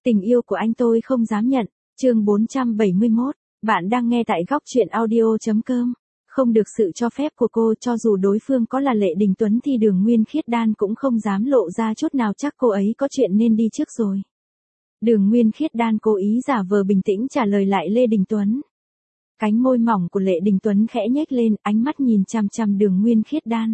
Tình yêu của anh tôi không dám nhận. Chương 471. Bạn đang nghe tại góc truyện audio.com. Không được sự cho phép của cô, cho dù đối phương có là Lệ Đình Tuấn thì Đường Nguyên Khiết Đan cũng không dám lộ ra chút nào, chắc cô ấy có chuyện nên đi trước rồi. Đường Nguyên Khiết Đan cố ý giả vờ bình tĩnh trả lời lại Lê Đình Tuấn. Cánh môi mỏng của Lệ Đình Tuấn khẽ nhếch lên, ánh mắt nhìn chằm chằm Đường Nguyên Khiết Đan.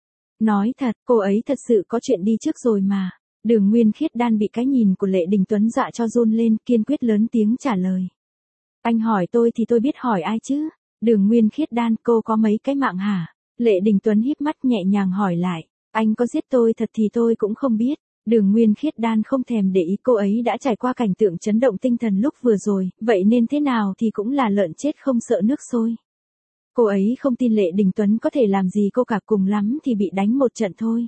Nói thật, cô ấy thật sự có chuyện đi trước rồi mà. Đường Nguyên Khiết Đan bị cái nhìn của Lệ Đình Tuấn dọa cho run lên, kiên quyết lớn tiếng trả lời. Anh hỏi tôi thì tôi biết hỏi ai chứ? Đường Nguyên Khiết Đan, cô có mấy cái mạng hả? Lệ Đình Tuấn híp mắt nhẹ nhàng hỏi lại. Anh có giết tôi thật thì tôi cũng không biết. Đường Nguyên Khiết Đan không thèm để ý, cô ấy đã trải qua cảnh tượng chấn động tinh thần lúc vừa rồi, vậy nên thế nào thì cũng là lợn chết không sợ nước sôi. Cô ấy không tin Lệ Đình Tuấn có thể làm gì cô cả, cùng lắm thì bị đánh một trận thôi.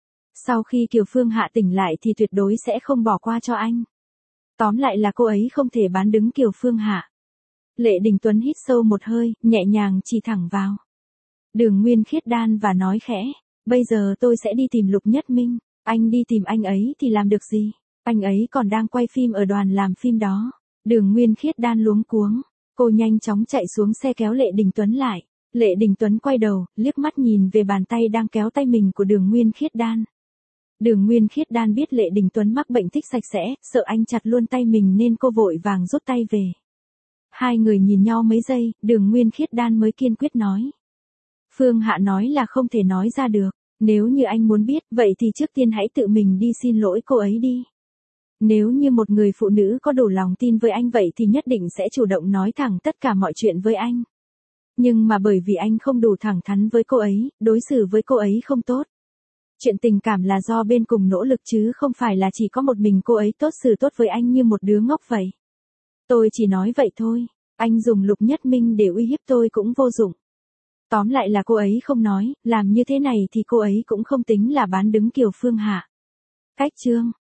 Sau khi Kiều Phương Hạ tỉnh lại thì tuyệt đối sẽ không bỏ qua cho anh. Tóm lại là cô ấy không thể bán đứng Kiều Phương Hạ. Lệ Đình Tuấn hít sâu một hơi, nhẹ nhàng chỉ thẳng vào Đường Nguyên Khiết Đan và nói khẽ. Bây giờ tôi sẽ đi tìm Lục Nhất Minh. Anh đi tìm anh ấy thì làm được gì? Anh ấy còn đang quay phim ở đoàn làm phim đó. Đường Nguyên Khiết Đan luống cuống. Cô nhanh chóng chạy xuống xe kéo Lệ Đình Tuấn lại. Lệ Đình Tuấn quay đầu, liếc mắt nhìn về bàn tay đang kéo tay mình của Đường Nguyên Khiết Đan. Đường Nguyên Khiết Đan biết Lệ Đình Tuấn mắc bệnh thích sạch sẽ, sợ anh chặt luôn tay mình nên cô vội vàng rút tay về. Hai người nhìn nhau mấy giây, Đường Nguyên Khiết Đan mới kiên quyết nói. Phương Hạ nói là không thể nói ra được. Nếu như anh muốn biết, vậy thì trước tiên hãy tự mình đi xin lỗi cô ấy đi. Nếu như một người phụ nữ có đủ lòng tin với anh vậy thì nhất định sẽ chủ động nói thẳng tất cả mọi chuyện với anh. Nhưng mà bởi vì anh không đủ thẳng thắn với cô ấy, đối xử với cô ấy không tốt. Chuyện tình cảm là do bên cùng nỗ lực chứ không phải là chỉ có một mình cô ấy tốt xử tốt với anh như một đứa ngốc vậy. Tôi chỉ nói vậy thôi, anh dùng Lục Nhất Minh để uy hiếp tôi cũng vô dụng. Tóm lại là cô ấy không nói, làm như thế này thì cô ấy cũng không tính là bán đứng Kiều Phương Hạ. Cách chương